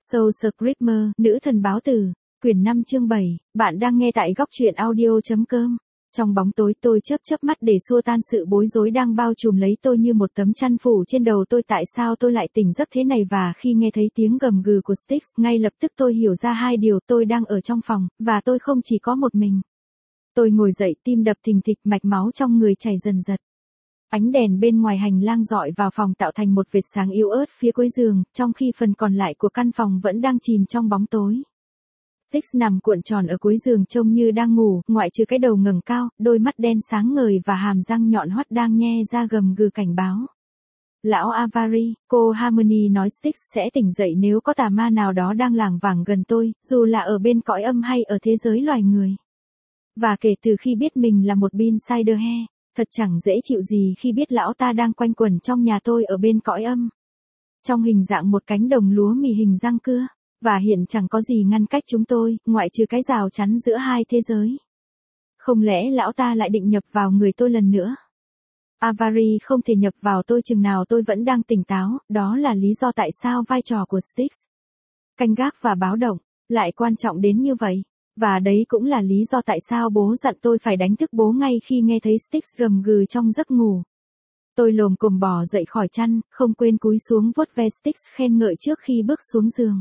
Soul Screamer, nữ thần báo tử, quyển 5 chương 7, bạn đang nghe tại góc truyện audio.com. Trong bóng tối tôi chớp mắt để xua tan sự bối rối đang bao trùm lấy tôi như một tấm chăn phủ trên đầu tôi. Tại sao tôi lại tỉnh giấc thế này? Và khi nghe thấy tiếng gầm gừ của Styx, ngay lập tức tôi hiểu ra hai điều. Tôi đang ở trong phòng, và tôi không chỉ có một mình. Tôi ngồi dậy, tim đập thình thịch, mạch máu trong người chảy dần dật. Ánh đèn bên ngoài hành lang rọi vào phòng tạo thành một vệt sáng yếu ớt phía cuối giường, trong khi phần còn lại của căn phòng vẫn đang chìm trong bóng tối. Styx nằm cuộn tròn ở cuối giường trông như đang ngủ, ngoại trừ cái đầu ngẩng cao, đôi mắt đen sáng ngời và hàm răng nhọn hoắt đang nhe ra gầm gừ cảnh báo. Lão Avari, cô Harmony nói Styx sẽ tỉnh dậy nếu có tà ma nào đó đang lảng vảng gần tôi, dù là ở bên cõi âm hay ở thế giới loài người. Và kể từ khi biết mình là một Insiderhe, thật chẳng dễ chịu gì khi biết lão ta đang quanh quẩn trong nhà tôi ở bên cõi âm. Trong hình dạng một cánh đồng lúa mì hình răng cưa, và hiện chẳng có gì ngăn cách chúng tôi, ngoại trừ cái rào chắn giữa hai thế giới. Không lẽ lão ta lại định nhập vào người tôi lần nữa? Avari không thể nhập vào tôi chừng nào tôi vẫn đang tỉnh táo, đó là lý do tại sao vai trò của Styx, canh gác và báo động, lại quan trọng đến như vậy. Và đấy cũng là lý do tại sao bố dặn tôi phải đánh thức bố ngay khi nghe thấy Styx gầm gừ trong giấc ngủ. Tôi lồm cồm bò dậy khỏi chăn, không quên cúi xuống vuốt ve Styx khen ngợi trước khi bước xuống giường.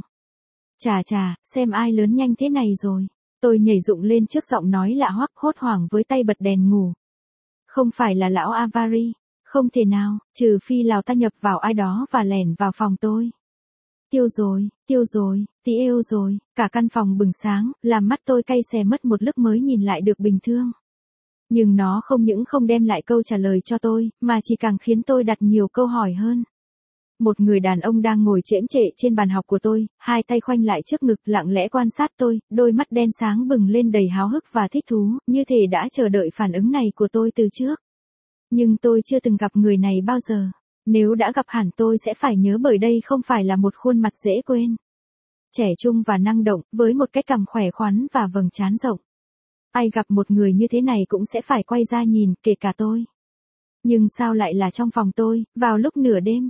Chà, xem ai lớn nhanh thế này rồi. Tôi nhảy dựng lên trước giọng nói lạ hoắc, hốt hoảng với tay bật đèn ngủ. Không phải là lão Avari, không thể nào, trừ phi lão ta nhập vào ai đó và lẻn vào phòng tôi. Tiêu rồi, tí êu rồi, cả căn phòng bừng sáng, làm mắt tôi cay xè, mất một lúc mới nhìn lại được bình thường. Nhưng nó không những không đem lại câu trả lời cho tôi, mà chỉ càng khiến tôi đặt nhiều câu hỏi hơn. Một người đàn ông đang ngồi chễm chệ trên bàn học của tôi, hai tay khoanh lại trước ngực, lặng lẽ quan sát tôi, đôi mắt đen sáng bừng lên đầy háo hức và thích thú, như thể đã chờ đợi phản ứng này của tôi từ trước. Nhưng tôi chưa từng gặp người này bao giờ. Nếu đã gặp hẳn tôi sẽ phải nhớ, bởi đây không phải là một khuôn mặt dễ quên. Trẻ trung và năng động, với một cái cằm khỏe khoắn và vầng trán rộng. Ai gặp một người như thế này cũng sẽ phải quay ra nhìn, kể cả tôi. Nhưng sao lại là trong phòng tôi, vào lúc nửa đêm?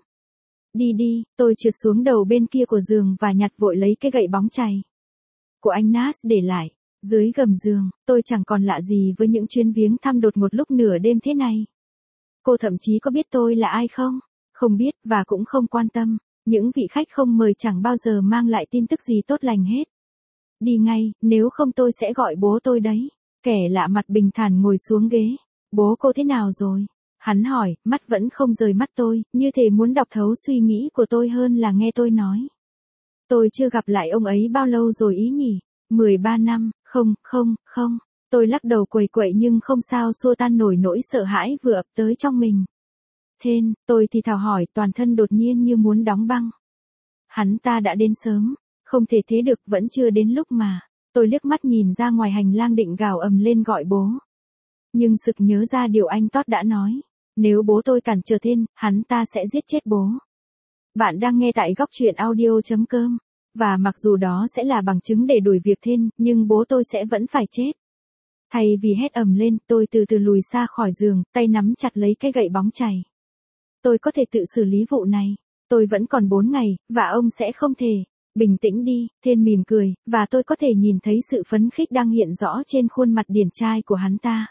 Đi, tôi trượt xuống đầu bên kia của giường và nhặt vội lấy cái gậy bóng chày của anh Nas để lại. Dưới gầm giường, tôi chẳng còn lạ gì với những chuyến viếng thăm đột ngột lúc nửa đêm thế này. Cô thậm chí có biết tôi là ai không? Không biết, và cũng không quan tâm. Những vị khách không mời chẳng bao giờ mang lại tin tức gì tốt lành hết. Đi ngay, nếu không tôi sẽ gọi bố tôi đấy. Kẻ lạ mặt bình thản ngồi xuống ghế. Bố cô thế nào rồi? Hắn hỏi, mắt vẫn không rời mắt tôi, như thể muốn đọc thấu suy nghĩ của tôi hơn là nghe tôi nói. Tôi chưa gặp lại ông ấy bao lâu rồi ý nhỉ? 13 năm, không. Tôi lắc đầu quẩy nhưng không sao xua tan nổi nỗi sợ hãi vừa ập tới trong mình. Thên, tôi thì thào hỏi, toàn thân đột nhiên như muốn đóng băng. Hắn ta đã đến sớm, không thể thế được, vẫn chưa đến lúc mà. Tôi liếc mắt nhìn ra ngoài hành lang định gào ầm lên gọi bố. Nhưng sực nhớ ra điều anh Todd đã nói. Nếu bố tôi cản trở Thên, hắn ta sẽ giết chết bố. Bạn đang nghe tại góc truyện audio.com. Và mặc dù đó sẽ là bằng chứng để đuổi việc Thên, nhưng bố tôi sẽ vẫn phải chết. Thay vì hét ầm lên, tôi từ từ lùi xa khỏi giường, tay nắm chặt lấy cái gậy bóng chày. Tôi có thể tự xử lý vụ này. Tôi vẫn còn 4 ngày, và ông sẽ không thể. Bình tĩnh đi, Thên mỉm cười, và tôi có thể nhìn thấy sự phấn khích đang hiện rõ trên khuôn mặt điển trai của hắn ta.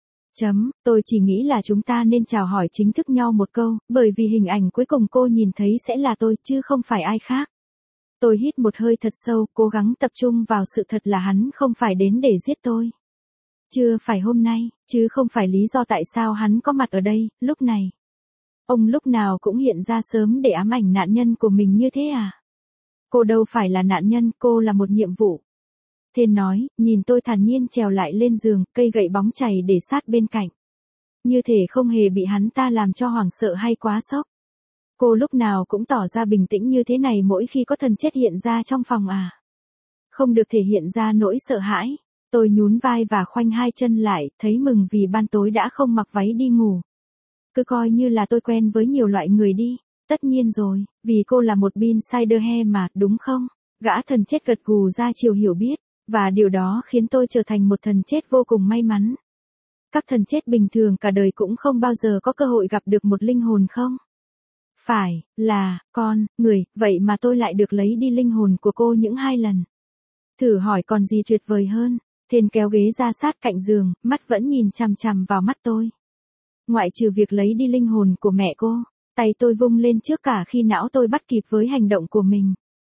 Tôi chỉ nghĩ là chúng ta nên chào hỏi chính thức nhau một câu, bởi vì hình ảnh cuối cùng cô nhìn thấy sẽ là tôi, chứ không phải ai khác. Tôi hít một hơi thật sâu, cố gắng tập trung vào sự thật là hắn không phải đến để giết tôi. Chưa phải hôm nay, chứ không phải lý do tại sao hắn có mặt ở đây, lúc này. Ông lúc nào cũng hiện ra sớm để ám ảnh nạn nhân của mình như thế à? Cô đâu phải là nạn nhân, cô là một nhiệm vụ. Thên nói, nhìn tôi thản nhiên trèo lại lên giường, cây gậy bóng chày để sát bên cạnh. Như thể không hề bị hắn ta làm cho hoảng sợ hay quá sốc. Cô lúc nào cũng tỏ ra bình tĩnh như thế này mỗi khi có thần chết hiện ra trong phòng à? Không được thể hiện ra nỗi sợ hãi. Tôi nhún vai và khoanh hai chân lại, thấy mừng vì ban tối đã không mặc váy đi ngủ. Cứ coi như là tôi quen với nhiều loại người đi. Tất nhiên rồi, vì cô là một Insiderhe mà, đúng không? Gã thần chết gật gù ra chiều hiểu biết. Và điều đó khiến tôi trở thành một thần chết vô cùng may mắn. Các thần chết bình thường cả đời cũng không bao giờ có cơ hội gặp được một linh hồn không? Phải, là, con, người, vậy mà tôi lại được lấy đi linh hồn của cô những 2 lần. Thử hỏi còn gì tuyệt vời hơn. Thên kéo ghế ra sát cạnh giường, mắt vẫn nhìn chằm chằm vào mắt tôi. Ngoại trừ việc lấy đi linh hồn của mẹ cô, tay tôi vung lên trước cả khi não tôi bắt kịp với hành động của mình.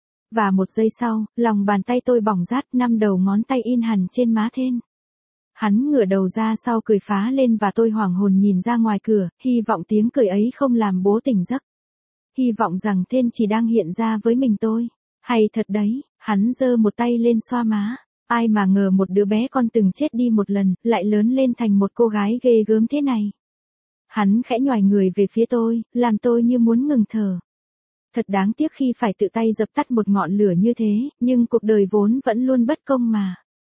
Và 1 giây sau, lòng bàn tay tôi bỏng rát, 5 đầu ngón tay in hẳn trên má Thên. Hắn ngửa đầu ra sau cười phá lên và tôi hoảng hồn nhìn ra ngoài cửa, hy vọng tiếng cười ấy không làm bố tỉnh giấc. Hy vọng rằng Thên chỉ đang hiện ra với mình tôi. Hay thật đấy, hắn giơ một tay lên xoa má. Ai mà ngờ một đứa bé con từng chết đi 1 lần, lại lớn lên thành một cô gái ghê gớm thế này. Hắn khẽ nhoài người về phía tôi, làm tôi như muốn ngừng thở. Thật đáng tiếc khi phải tự tay dập tắt một ngọn lửa như thế, nhưng cuộc đời vốn vẫn luôn bất công mà.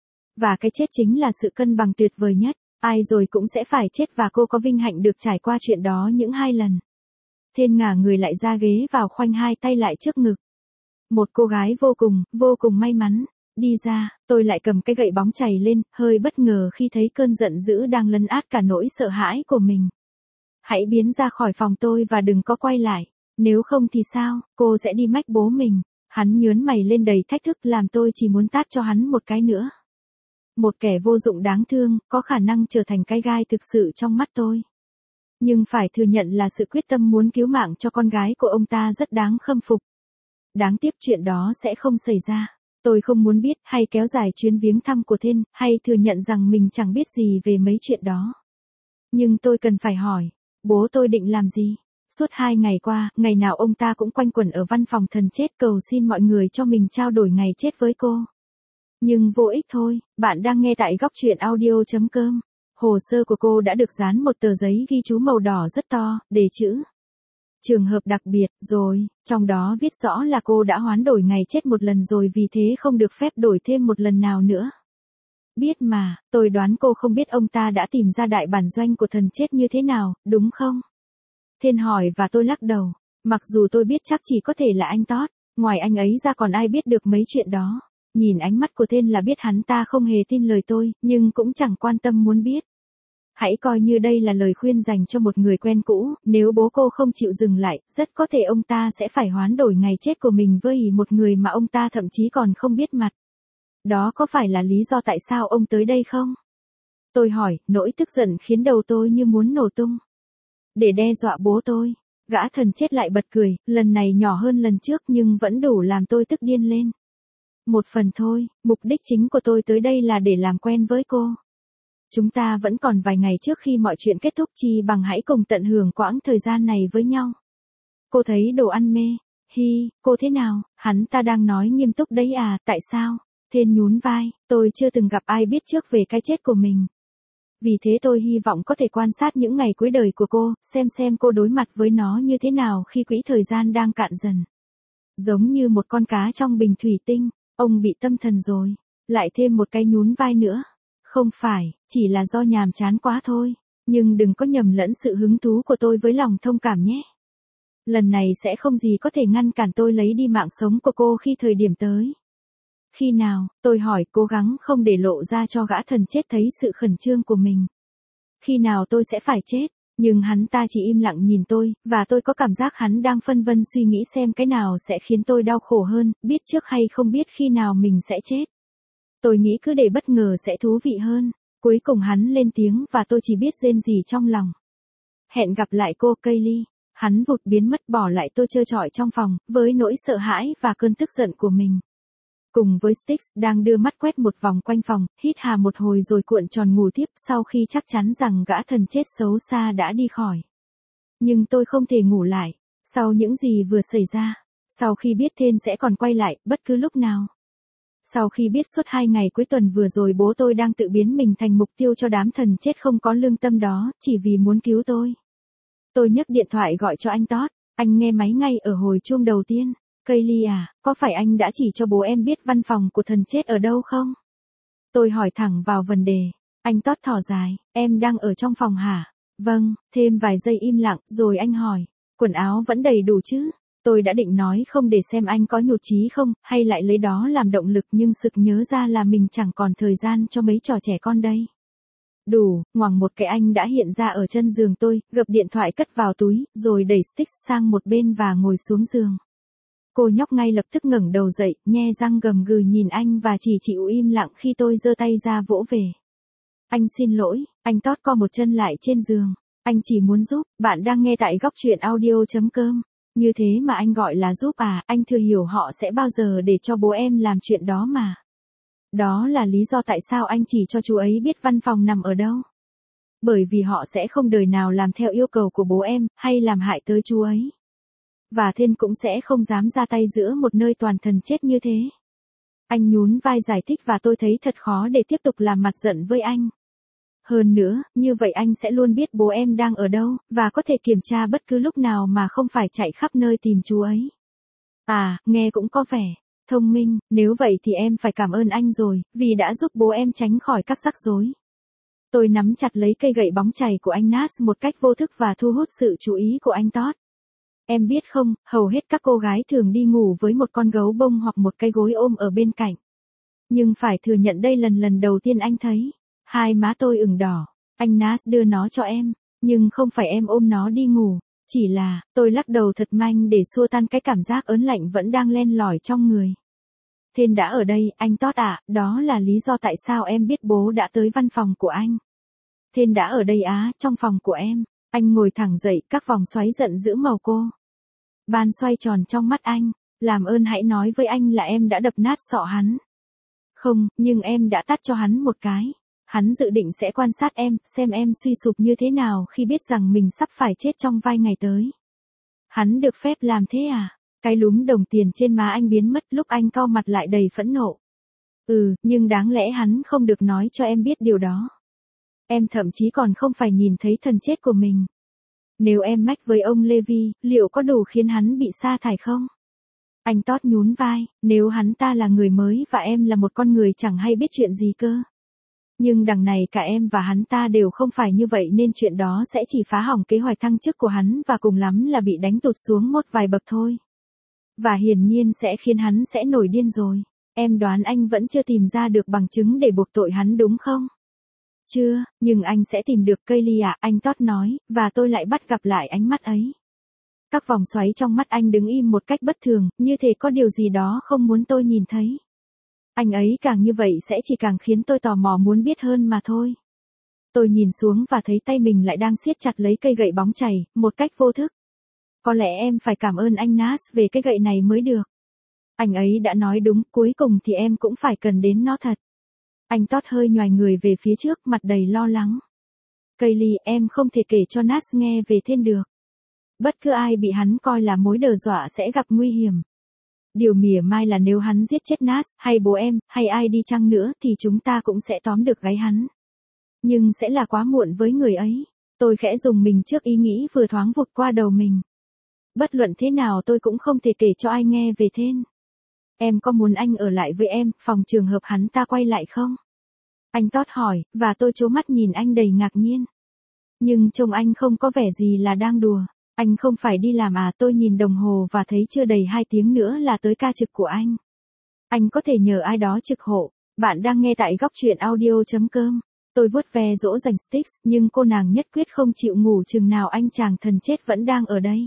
Và cái chết chính là sự cân bằng tuyệt vời nhất, ai rồi cũng sẽ phải chết và cô có vinh hạnh được trải qua chuyện đó những 2 lần. Thên ngả người lại ra ghế vào khoanh 2 tay lại trước ngực. Một cô gái vô cùng may mắn. Đi ra, tôi lại cầm cái gậy bóng chày lên, hơi bất ngờ khi thấy cơn giận dữ đang lấn át cả nỗi sợ hãi của mình. Hãy biến ra khỏi phòng tôi và đừng có quay lại. Nếu không thì sao, cô sẽ đi mách bố mình. Hắn nhớn mày lên đầy thách thức làm tôi chỉ muốn tát cho hắn một cái nữa. Một kẻ vô dụng đáng thương, có khả năng trở thành cái gai thực sự trong mắt tôi. Nhưng phải thừa nhận là sự quyết tâm muốn cứu mạng cho con gái của ông ta rất đáng khâm phục. Đáng tiếc chuyện đó sẽ không xảy ra. Tôi không muốn biết hay kéo dài chuyến viếng thăm của Thên, hay thừa nhận rằng mình chẳng biết gì về mấy chuyện đó. Nhưng tôi cần phải hỏi, bố tôi định làm gì? Suốt 2 ngày qua, ngày nào ông ta cũng quanh quẩn ở văn phòng thần chết cầu xin mọi người cho mình trao đổi ngày chết với cô. Nhưng vô ích thôi, bạn đang nghe tại góc truyện audio.com. Hồ sơ của cô đã được dán một tờ giấy ghi chú màu đỏ rất to, đề chữ trường hợp đặc biệt, rồi, trong đó viết rõ là cô đã hoán đổi ngày chết 1 lần rồi vì thế không được phép đổi thêm 1 lần nào nữa. Biết mà, tôi đoán cô không biết ông ta đã tìm ra đại bản doanh của thần chết như thế nào, đúng không? Thên hỏi và tôi lắc đầu. Mặc dù tôi biết chắc chỉ có thể là anh Todd, ngoài anh ấy ra còn ai biết được mấy chuyện đó. Nhìn ánh mắt của Thên là biết hắn ta không hề tin lời tôi, nhưng cũng chẳng quan tâm muốn biết. Hãy coi như đây là lời khuyên dành cho một người quen cũ, nếu bố cô không chịu dừng lại, rất có thể ông ta sẽ phải hoán đổi ngày chết của mình với một người mà ông ta thậm chí còn không biết mặt. Đó có phải là lý do tại sao ông tới đây không? Tôi hỏi, nỗi tức giận khiến đầu tôi như muốn nổ tung. Để đe dọa bố tôi, gã thần chết lại bật cười, lần này nhỏ hơn lần trước nhưng vẫn đủ làm tôi tức điên lên. Một phần thôi, mục đích chính của tôi tới đây là để làm quen với cô. Chúng ta vẫn còn vài ngày trước khi mọi chuyện kết thúc, chi bằng hãy cùng tận hưởng quãng thời gian này với nhau. Cô thấy đồ ăn mê. Hi, cô thế nào? Hắn ta đang nói nghiêm túc đấy à, tại sao? Thên nhún vai, tôi chưa từng gặp ai biết trước về cái chết của mình. Vì thế tôi hy vọng có thể quan sát những ngày cuối đời của cô, xem cô đối mặt với nó như thế nào khi quỹ thời gian đang cạn dần. Giống như một con cá trong bình thủy tinh, ông bị tâm thần rồi. Lại thêm một cái nhún vai nữa. Không phải, chỉ là do nhàm chán quá thôi. Nhưng đừng có nhầm lẫn sự hứng thú của tôi với lòng thông cảm nhé. Lần này sẽ không gì có thể ngăn cản tôi lấy đi mạng sống của cô khi thời điểm tới. Khi nào, tôi hỏi, cố gắng không để lộ ra cho gã thần chết thấy sự khẩn trương của mình. Khi nào tôi sẽ phải chết, nhưng hắn ta chỉ im lặng nhìn tôi, và tôi có cảm giác hắn đang phân vân suy nghĩ xem cái nào sẽ khiến tôi đau khổ hơn, biết trước hay không biết khi nào mình sẽ chết. Tôi nghĩ cứ để bất ngờ sẽ thú vị hơn. Cuối cùng hắn lên tiếng và tôi chỉ biết rên rỉ trong lòng. Hẹn gặp lại cô Kaylee. Hắn vụt biến mất bỏ lại tôi trơ trọi trong phòng, với nỗi sợ hãi và cơn tức giận của mình. Cùng với Styx, đang đưa mắt quét một vòng quanh phòng, hít hà một hồi rồi cuộn tròn ngủ tiếp sau khi chắc chắn rằng gã thần chết xấu xa đã đi khỏi. Nhưng tôi không thể ngủ lại. Sau những gì vừa xảy ra. Sau khi biết Thên sẽ còn quay lại, bất cứ lúc nào. Sau khi biết suốt 2 ngày cuối tuần vừa rồi bố tôi đang tự biến mình thành mục tiêu cho đám thần chết không có lương tâm đó, chỉ vì muốn cứu tôi. Tôi nhấc điện thoại gọi cho anh Todd, anh nghe máy ngay ở hồi chuông đầu tiên. Kaylee à, có phải anh đã chỉ cho bố em biết văn phòng của thần chết ở đâu không? Tôi hỏi thẳng vào vấn đề. Anh Todd thở dài, em đang ở trong phòng hả? Vâng, thêm vài giây im lặng, rồi anh hỏi, quần áo vẫn đầy đủ chứ? Tôi đã định nói không để xem anh có nhụt chí không, hay lại lấy đó làm động lực nhưng sực nhớ ra là mình chẳng còn thời gian cho mấy trò trẻ con đây. Đủ, ngoằng một cái anh đã hiện ra ở chân giường tôi, gập điện thoại cất vào túi, rồi đẩy stick sang một bên và ngồi xuống giường. Cô nhóc ngay lập tức ngẩng đầu dậy, nhe răng gầm gừ nhìn anh và chỉ chịu im lặng khi tôi giơ tay ra vỗ về. Anh xin lỗi, anh tót co một chân lại trên giường. Anh chỉ muốn giúp, bạn đang nghe tại góc truyện audio.com. Như thế mà anh gọi là giúp à, anh thừa hiểu họ sẽ bao giờ để cho bố em làm chuyện đó mà. Đó là lý do tại sao anh chỉ cho chú ấy biết văn phòng nằm ở đâu. Bởi vì họ sẽ không đời nào làm theo yêu cầu của bố em, hay làm hại tới chú ấy. Và Thiên cũng sẽ không dám ra tay giữa một nơi toàn thần chết như thế. Anh nhún vai giải thích và tôi thấy thật khó để tiếp tục làm mặt giận với anh. Hơn nữa, như vậy anh sẽ luôn biết bố em đang ở đâu, và có thể kiểm tra bất cứ lúc nào mà không phải chạy khắp nơi tìm chú ấy. À, nghe cũng có vẻ thông minh, nếu vậy thì em phải cảm ơn anh rồi, vì đã giúp bố em tránh khỏi các rắc rối. Tôi nắm chặt lấy cây gậy bóng chày của anh Nas một cách vô thức và thu hút sự chú ý của anh Todd. Em biết không, hầu hết các cô gái thường đi ngủ với một con gấu bông hoặc một cái gối ôm ở bên cạnh. Nhưng phải thừa nhận đây lần đầu tiên anh thấy. Hai má tôi ửng đỏ. Anh Nas đưa nó cho em, nhưng không phải em ôm nó đi ngủ. Chỉ là, tôi lắc đầu thật mạnh để xua tan cái cảm giác ớn lạnh vẫn đang len lỏi trong người. Thiên đã ở đây, anh Todd ạ, đó là lý do tại sao em biết bố đã tới văn phòng của anh. Thiên đã ở đây á, trong phòng của em. Anh ngồi thẳng dậy, các vòng xoáy giận dữ màu cô. Ban xoay tròn trong mắt anh, làm ơn hãy nói với anh là em đã đập nát sọ hắn. Không, nhưng em đã tát cho hắn một cái. Hắn dự định sẽ quan sát em, xem em suy sụp như thế nào khi biết rằng mình sắp phải chết trong vài ngày tới. Hắn được phép làm thế à? Cái lúm đồng tiền trên má anh biến mất lúc anh cau mặt lại đầy phẫn nộ. Nhưng đáng lẽ hắn không được nói cho em biết điều đó. Em thậm chí còn không phải nhìn thấy thần chết của mình. Nếu em mách với ông Levi, liệu có đủ khiến hắn bị sa thải không? Anh Todd nhún vai, nếu hắn ta là người mới và em là một con người chẳng hay biết chuyện gì cơ. Nhưng đằng này cả em và hắn ta đều không phải như vậy nên chuyện đó sẽ chỉ phá hỏng kế hoạch thăng chức của hắn và cùng lắm là bị đánh tụt xuống một vài bậc thôi. Và hiển nhiên sẽ khiến hắn sẽ nổi điên rồi. Em đoán anh vẫn chưa tìm ra được bằng chứng để buộc tội hắn đúng không? Chưa, nhưng anh sẽ tìm được Kaylee ạ, anh Todd nói, và tôi lại bắt gặp lại ánh mắt ấy. Các vòng xoáy trong mắt anh đứng im một cách bất thường, như thể có điều gì đó không muốn tôi nhìn thấy. Anh ấy càng như vậy sẽ chỉ càng khiến tôi tò mò muốn biết hơn mà thôi. Tôi nhìn xuống và thấy tay mình lại đang siết chặt lấy cây gậy bóng chày, một cách vô thức. Có lẽ em phải cảm ơn anh Nas về cái gậy này mới được. Anh ấy đã nói đúng, cuối cùng thì em cũng phải cần đến nó thật. Anh Todd hơi nhoài người về phía trước, mặt đầy lo lắng. Kaylee, em không thể kể cho Nas nghe về Thiên được. Bất cứ ai bị hắn coi là mối đe dọa sẽ gặp nguy hiểm. Điều mỉa mai là nếu hắn giết chết Nas, hay bố em, hay ai đi chăng nữa thì chúng ta cũng sẽ tóm được gáy hắn. Nhưng sẽ là quá muộn với người ấy. Tôi khẽ dùng mình trước ý nghĩ vừa thoáng vụt qua đầu mình. Bất luận thế nào tôi cũng không thể kể cho ai nghe về Thiên. Em có muốn anh ở lại với em, phòng trường hợp hắn ta quay lại không? Anh Todd hỏi, và tôi trố mắt nhìn anh đầy ngạc nhiên. Nhưng trông anh không có vẻ gì là đang đùa. Anh không phải đi làm à? Tôi nhìn đồng hồ và thấy chưa đầy 2 tiếng nữa là tới ca trực của anh. Anh có thể nhờ ai đó trực hộ. Bạn đang nghe tại góc truyện audio.com. Tôi vuốt ve dỗ dành Sticks, nhưng cô nàng nhất quyết không chịu ngủ chừng nào anh chàng thần chết vẫn đang ở đây.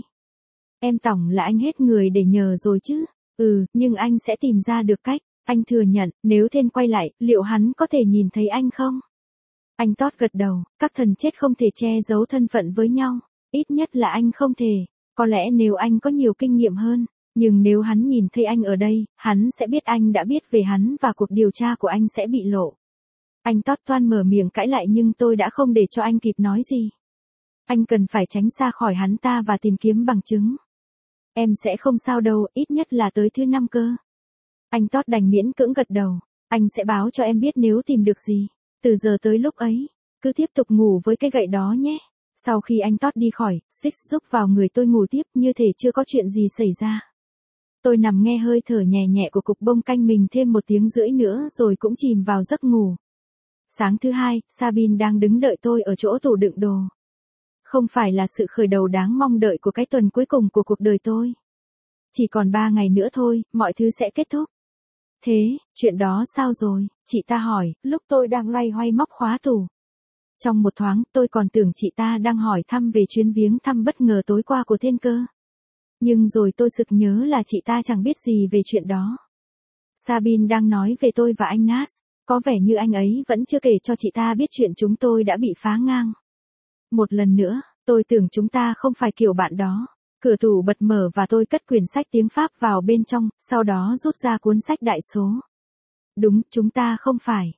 Em tổng là anh hết người để nhờ rồi chứ. Nhưng anh sẽ tìm ra được cách. Anh thừa nhận, nếu Thiên quay lại, liệu hắn có thể nhìn thấy anh không? Anh Todd gật đầu, các thần chết không thể che giấu thân phận với nhau. Ít nhất là anh không thể. Có lẽ nếu anh có nhiều kinh nghiệm hơn. Nhưng nếu hắn nhìn thấy anh ở đây, hắn sẽ biết anh đã biết về hắn và cuộc điều tra của anh sẽ bị lộ. Anh Todd toan mở miệng cãi lại nhưng tôi đã không để cho anh kịp nói gì. Anh cần phải tránh xa khỏi hắn ta và tìm kiếm bằng chứng. Em sẽ không sao đâu, ít nhất là tới thứ 5 cơ. Anh Todd đành miễn cưỡng gật đầu. Anh sẽ báo cho em biết nếu tìm được gì. Từ giờ tới lúc ấy, cứ tiếp tục ngủ với cái gậy đó nhé. Sau khi anh Todd đi khỏi, Six rúc vào người tôi ngủ tiếp như thể chưa có chuyện gì xảy ra. Tôi nằm nghe hơi thở nhẹ nhẹ của cục bông canh mình thêm 1 tiếng rưỡi nữa rồi cũng chìm vào giấc ngủ. Sáng thứ 2, Sabine đang đứng đợi tôi ở chỗ tủ đựng đồ. Không phải là sự khởi đầu đáng mong đợi của cái tuần cuối cùng của cuộc đời tôi. Chỉ còn 3 ngày nữa thôi, mọi thứ sẽ kết thúc. Thế, chuyện đó sao rồi? Chị ta hỏi, lúc tôi đang loay hoay móc khóa tủ. Trong một thoáng, tôi còn tưởng chị ta đang hỏi thăm về chuyến viếng thăm bất ngờ tối qua của Thiên Cơ. Nhưng rồi tôi sực nhớ là chị ta chẳng biết gì về chuyện đó. Sabine đang nói về tôi và anh Nas, có vẻ như anh ấy vẫn chưa kể cho chị ta biết chuyện chúng tôi đã bị phá ngang. Một lần nữa, tôi tưởng chúng ta không phải kiểu bạn đó. Cửa tủ bật mở và tôi cất quyển sách tiếng Pháp vào bên trong, sau đó rút ra cuốn sách đại số. Đúng, chúng ta không phải.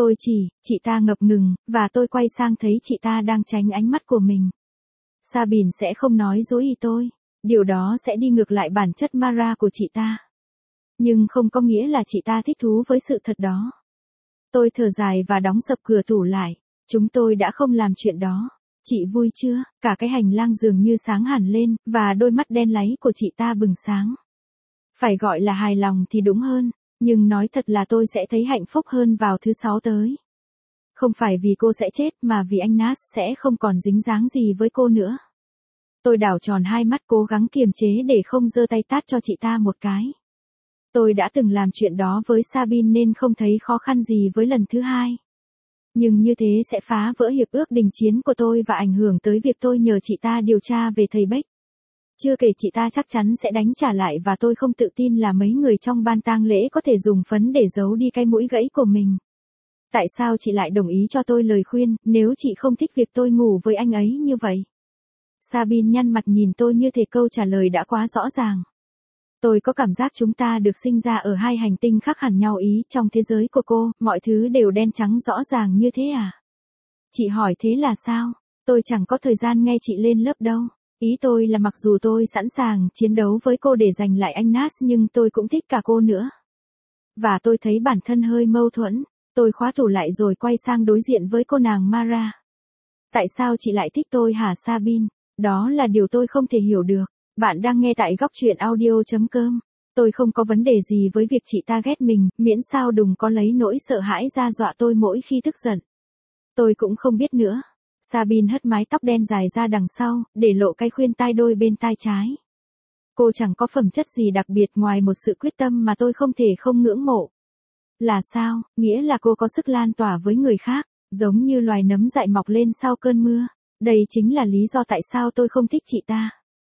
Chị ta ngập ngừng, và tôi quay sang thấy chị ta đang tránh ánh mắt của mình. Sabine sẽ không nói dối ý tôi. Điều đó sẽ đi ngược lại bản chất Mara của chị ta. Nhưng không có nghĩa là chị ta thích thú với sự thật đó. Tôi thở dài và đóng sập cửa tủ lại. Chúng tôi đã không làm chuyện đó. Chị vui chưa? Cả cái hành lang dường như sáng hẳn lên, và đôi mắt đen láy của chị ta bừng sáng. Phải gọi là hài lòng thì đúng hơn, nhưng nói thật là tôi sẽ thấy hạnh phúc hơn vào thứ 6 tới. Không phải vì cô sẽ chết mà vì anh Nas sẽ không còn dính dáng gì với cô nữa. Tôi đảo tròn hai mắt cố gắng kiềm chế để không giơ tay tát cho chị ta một cái. Tôi đã từng làm chuyện đó với Sabine nên không thấy khó khăn gì với lần thứ hai. Nhưng như thế sẽ phá vỡ hiệp ước đình chiến của tôi và ảnh hưởng tới việc tôi nhờ chị ta điều tra về thầy Beck. Chưa kể chị ta chắc chắn sẽ đánh trả lại và tôi không tự tin là mấy người trong ban tang lễ có thể dùng phấn để giấu đi cái mũi gãy của mình. Tại sao chị lại đồng ý cho tôi lời khuyên, nếu chị không thích việc tôi ngủ với anh ấy như vậy? Sabine nhăn mặt nhìn tôi như thể câu trả lời đã quá rõ ràng. Tôi có cảm giác chúng ta được sinh ra ở hai hành tinh khác hẳn nhau ý, trong thế giới của cô, mọi thứ đều đen trắng rõ ràng như thế à? Chị hỏi thế là sao? Tôi chẳng có thời gian nghe chị lên lớp đâu. Ý tôi là mặc dù tôi sẵn sàng chiến đấu với cô để giành lại anh Nas nhưng tôi cũng thích cả cô nữa. Và tôi thấy bản thân hơi mâu thuẫn. Tôi khóa tủ lại rồi quay sang đối diện với cô nàng Mara. Tại sao chị lại thích tôi hả Sabine? Đó là điều tôi không thể hiểu được. Bạn đang nghe tại góc truyện audio.com. Tôi không có vấn đề gì với việc chị ta ghét mình, miễn sao đừng có lấy nỗi sợ hãi ra dọa tôi mỗi khi tức giận. Tôi cũng không biết nữa. Sabine hất mái tóc đen dài ra đằng sau, để lộ cái khuyên tai đôi bên tai trái. Cô chẳng có phẩm chất gì đặc biệt ngoài một sự quyết tâm mà tôi không thể không ngưỡng mộ. Là sao? Nghĩa là cô có sức lan tỏa với người khác, giống như loài nấm dại mọc lên sau cơn mưa. Đây chính là lý do tại sao tôi không thích chị ta.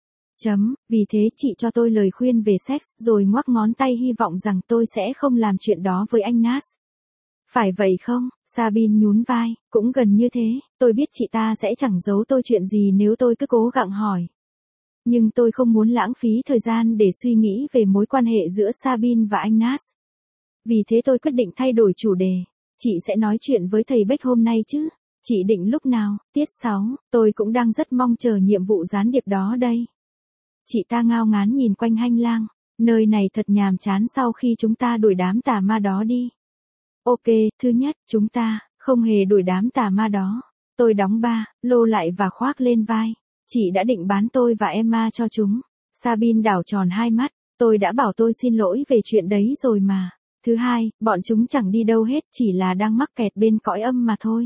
Vì thế chị cho tôi lời khuyên về sex, rồi ngoắc ngón tay hy vọng rằng tôi sẽ không làm chuyện đó với anh Nas. Phải vậy không? Sabine nhún vai, cũng gần như thế, tôi biết chị ta sẽ chẳng giấu tôi chuyện gì nếu tôi cứ cố gắng hỏi. Nhưng tôi không muốn lãng phí thời gian để suy nghĩ về mối quan hệ giữa Sabine và anh Nas. Vì thế tôi quyết định thay đổi chủ đề. Chị sẽ nói chuyện với thầy Beck hôm nay chứ? Chị định lúc nào? Tiết 6, tôi cũng đang rất mong chờ nhiệm vụ gián điệp đó đây. Chị ta ngao ngán nhìn quanh hành lang. Nơi này thật nhàm chán sau khi chúng ta đuổi đám tà ma đó đi. Ok, thứ nhất, chúng ta không hề đuổi đám tà ma đó. Tôi đóng lô lại và khoác lên vai. Chị đã định bán tôi và Emma cho chúng. Sabine đảo tròn hai mắt. Tôi đã bảo tôi xin lỗi về chuyện đấy rồi mà. Thứ hai, bọn chúng chẳng đi đâu hết, chỉ là đang mắc kẹt bên cõi âm mà thôi.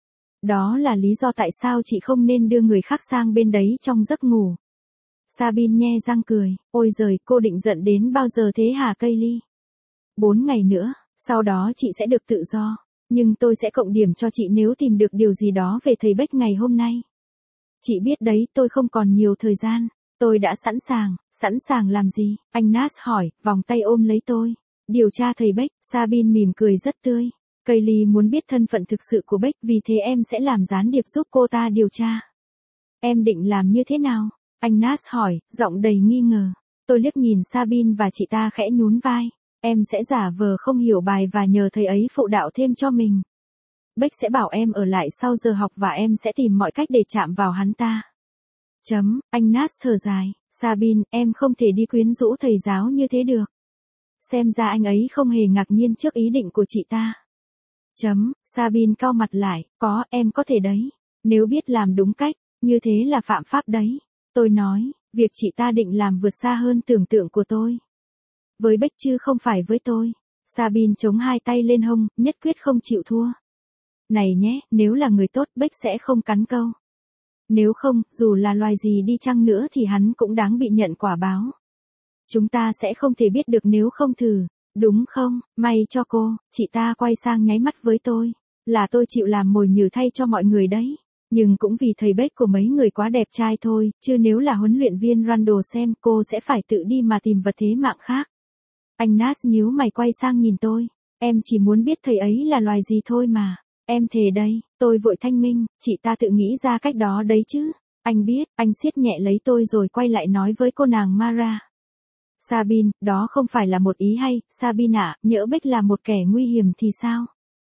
Đó là lý do tại sao chị không nên đưa người khác sang bên đấy trong giấc ngủ. Sabine nhe răng cười. Ôi giời, cô định giận đến bao giờ thế hả Kaylee? 4 ngày nữa, sau đó chị sẽ được tự do. Nhưng tôi sẽ cộng điểm cho chị nếu tìm được điều gì đó về thầy Beck ngày hôm nay. Chị biết đấy, tôi không còn nhiều thời gian. Tôi đã sẵn sàng làm gì? Anh Nas hỏi, vòng tay ôm lấy tôi. Điều tra thầy Beck. Sabine mỉm cười rất tươi. Kaylee muốn biết thân phận thực sự của Beck, vì thế em sẽ làm gián điệp giúp cô ta điều tra. Em định làm như thế nào? Anh Nas hỏi, giọng đầy nghi ngờ. Tôi liếc nhìn Sabine và chị ta khẽ nhún vai. Em sẽ giả vờ không hiểu bài và nhờ thầy ấy phụ đạo thêm cho mình. Beck sẽ bảo em ở lại sau giờ học và em sẽ tìm mọi cách để chạm vào hắn ta. Anh Nas thở dài. Sabine, em không thể đi quyến rũ thầy giáo như thế được. Xem ra anh ấy không hề ngạc nhiên trước ý định của chị ta. Sabine cau mặt lại, em có thể đấy. Nếu biết làm đúng cách, như thế là phạm pháp đấy. Tôi nói, việc chị ta định làm vượt xa hơn tưởng tượng của tôi. Với Beck chứ không phải với tôi. Sabine chống hai tay lên hông, nhất quyết không chịu thua. Này nhé, nếu là người tốt, Beck sẽ không cắn câu. Nếu không, dù là loài gì đi chăng nữa thì hắn cũng đáng bị nhận quả báo. Chúng ta sẽ không thể biết được nếu không thử, đúng không? May cho cô, chị ta quay sang nháy mắt với tôi. Là tôi chịu làm mồi nhử thay cho mọi người đấy. Nhưng cũng vì thầy Beck của mấy người quá đẹp trai thôi, chứ nếu là huấn luyện viên Randall xem cô sẽ phải tự đi mà tìm vật thế mạng khác. Anh Nas nhíu mày quay sang nhìn tôi. Em chỉ muốn biết thầy ấy là loài gì thôi mà. Em thề đây, tôi vội thanh minh, chị ta tự nghĩ ra cách đó đấy chứ. Anh biết, anh siết nhẹ lấy tôi rồi quay lại nói với cô nàng Mara. Sabine, đó không phải là một ý hay, Sabine ạ, nhỡ Beck là một kẻ nguy hiểm thì sao?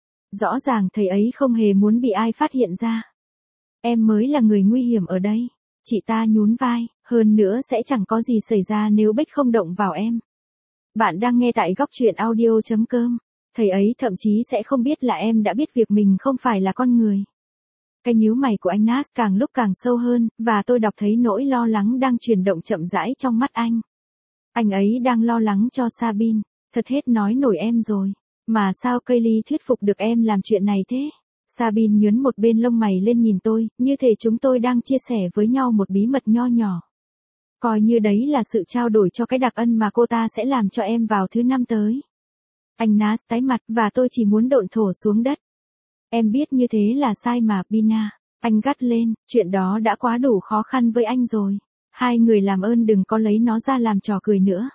Rõ ràng thầy ấy không hề muốn bị ai phát hiện ra. Em mới là người nguy hiểm ở đây. Chị ta nhún vai, hơn nữa sẽ chẳng có gì xảy ra nếu Beck không động vào em. Bạn đang nghe tại góc truyện audio.com. Thầy ấy thậm chí sẽ không biết là em đã biết việc mình không phải là con người. Cái nhíu mày của anh Nas càng lúc càng sâu hơn, và tôi đọc thấy nỗi lo lắng đang chuyển động chậm rãi trong mắt anh. Anh ấy đang lo lắng cho Sabine. Thật hết nói nổi em rồi. Mà sao Kaylee thuyết phục được em làm chuyện này thế? Sabine nhướng một bên lông mày lên nhìn tôi, như thể chúng tôi đang chia sẻ với nhau một bí mật nho nhỏ. Coi như đấy là sự trao đổi cho cái đặc ân mà cô ta sẽ làm cho em vào thứ năm tới. Anh Nas tái mặt và tôi chỉ muốn độn thổ xuống đất. Em biết như thế là sai mà, Pina. Anh gắt lên, chuyện đó đã quá đủ khó khăn với anh rồi. Hai người làm ơn đừng có lấy nó ra làm trò cười nữa.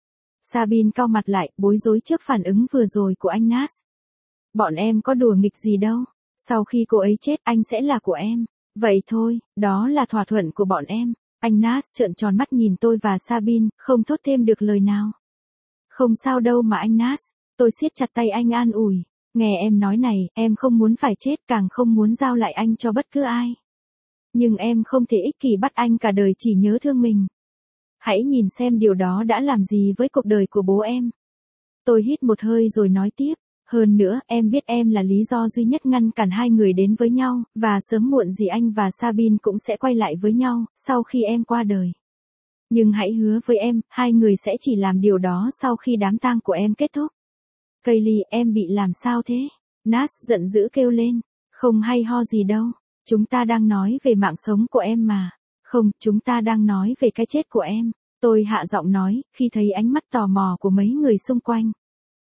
Sabine cau mặt lại, bối rối trước phản ứng vừa rồi của anh Nas. Bọn em có đùa nghịch gì đâu. Sau khi cô ấy chết anh sẽ là của em. Vậy thôi, đó là thỏa thuận của bọn em. Anh Nas trợn tròn mắt nhìn tôi và Sabine, không thốt thêm được lời nào. Không sao đâu mà anh Nas. Tôi siết chặt tay anh an ủi. Nghe em nói này, em không muốn phải chết, càng không muốn giao lại anh cho bất cứ ai. Nhưng em không thể ích kỷ bắt anh cả đời chỉ nhớ thương mình. Hãy nhìn xem điều đó đã làm gì với cuộc đời của bố em. Tôi hít một hơi rồi nói tiếp. Hơn nữa, em biết em là lý do duy nhất ngăn cản hai người đến với nhau, và sớm muộn gì anh và Sabine cũng sẽ quay lại với nhau, sau khi em qua đời. Nhưng hãy hứa với em, hai người sẽ chỉ làm điều đó sau khi đám tang của em kết thúc. Kaylee, em bị làm sao thế? Nas giận dữ kêu lên. Không hay ho gì đâu. Chúng ta đang nói về mạng sống của em mà. Không, chúng ta đang nói về cái chết của em. Tôi hạ giọng nói, khi thấy ánh mắt tò mò của mấy người xung quanh.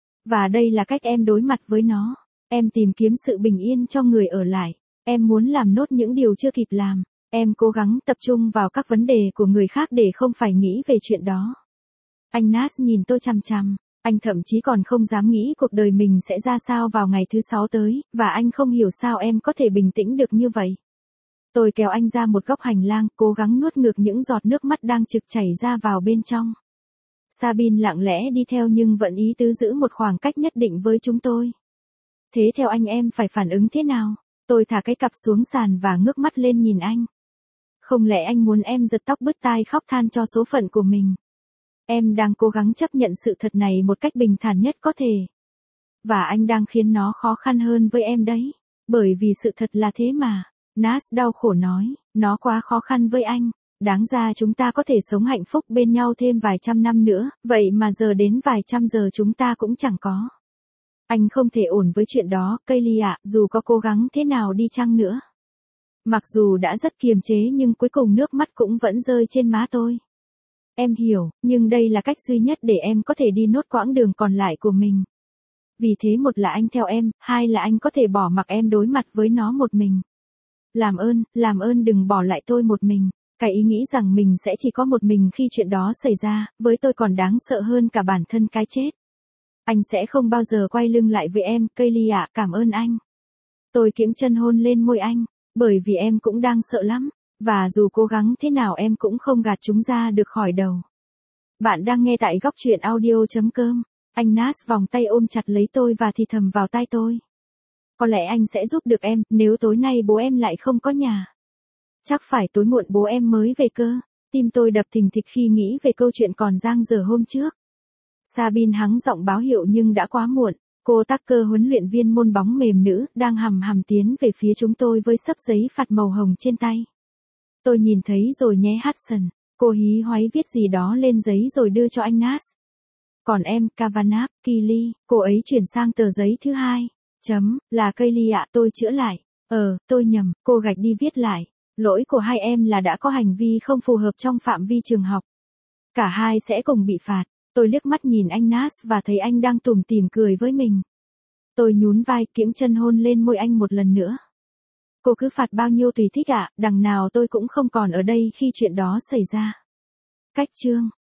Và đây là cách em đối mặt với nó. Em tìm kiếm sự bình yên cho người ở lại. Em muốn làm nốt những điều chưa kịp làm. Em cố gắng tập trung vào các vấn đề của người khác để không phải nghĩ về chuyện đó. Anh Nas nhìn tôi chằm chằm. Anh thậm chí còn không dám nghĩ cuộc đời mình sẽ ra sao vào ngày thứ 6 tới, và anh không hiểu sao em có thể bình tĩnh được như vậy. Tôi kéo anh ra một góc hành lang, cố gắng nuốt ngược những giọt nước mắt đang trực chảy ra vào bên trong. Sabine lặng lẽ đi theo nhưng vẫn ý tứ giữ một khoảng cách nhất định với chúng tôi. Thế theo anh em phải phản ứng thế nào? Tôi thả cái cặp xuống sàn và ngước mắt lên nhìn anh. Không lẽ anh muốn em giật tóc bứt tai khóc than cho số phận của mình? Em đang cố gắng chấp nhận sự thật này một cách bình thản nhất có thể. Và anh đang khiến nó khó khăn hơn với em đấy. Bởi vì sự thật là thế mà. Nas đau khổ nói, nó quá khó khăn với anh. Đáng ra chúng ta có thể sống hạnh phúc bên nhau thêm vài trăm năm nữa, vậy mà giờ đến vài trăm giờ chúng ta cũng chẳng có. Anh không thể ổn với chuyện đó, Kaylee ạ, dù có cố gắng thế nào đi chăng nữa. Mặc dù đã rất kiềm chế nhưng cuối cùng nước mắt cũng vẫn rơi trên má tôi. Em hiểu, nhưng đây là cách duy nhất để em có thể đi nốt quãng đường còn lại của mình. Vì thế một là anh theo em, hai là anh có thể bỏ mặc em đối mặt với nó một mình. Làm ơn đừng bỏ lại tôi một mình. Cái ý nghĩ rằng mình sẽ chỉ có một mình khi chuyện đó xảy ra, với tôi còn đáng sợ hơn cả bản thân cái chết. Anh sẽ không bao giờ quay lưng lại với em, Kaylee ạ, cảm ơn anh. Tôi kiễng chân hôn lên môi anh, bởi vì em cũng đang sợ lắm, và dù cố gắng thế nào em cũng không gạt chúng ra được khỏi đầu. Bạn đang nghe tại góc truyện audio.com. Anh Nas vòng tay ôm chặt lấy tôi và thì thầm vào tai tôi. Có lẽ anh sẽ giúp được em, nếu tối nay bố em lại không có nhà. Chắc phải tối muộn bố em mới về cơ. Tim tôi đập thình thịch khi nghĩ về câu chuyện còn dang dở hôm trước. Sabine hắng giọng báo hiệu nhưng đã quá muộn. Cô Tucker, huấn luyện viên môn bóng mềm nữ, đang hầm hầm tiến về phía chúng tôi với xấp giấy phạt màu hồng trên tay. Tôi nhìn thấy rồi nhé Hudson. Cô hí hoáy viết gì đó lên giấy rồi đưa cho anh Nas. Còn em, Kavanagh, Keely, cô ấy chuyển sang tờ giấy thứ hai. Là Kaylee ạ, tôi chữa lại. Tôi nhầm, cô gạch đi viết lại. Lỗi của hai em là đã có hành vi không phù hợp trong phạm vi trường học. Cả hai sẽ cùng bị phạt. Tôi liếc mắt nhìn anh Nas và thấy anh đang tủm tỉm cười với mình. Tôi nhún vai, kiễng chân hôn lên môi anh một lần nữa. Cô cứ phạt bao nhiêu tùy thích ạ, đằng nào tôi cũng không còn ở đây khi chuyện đó xảy ra. Cách chương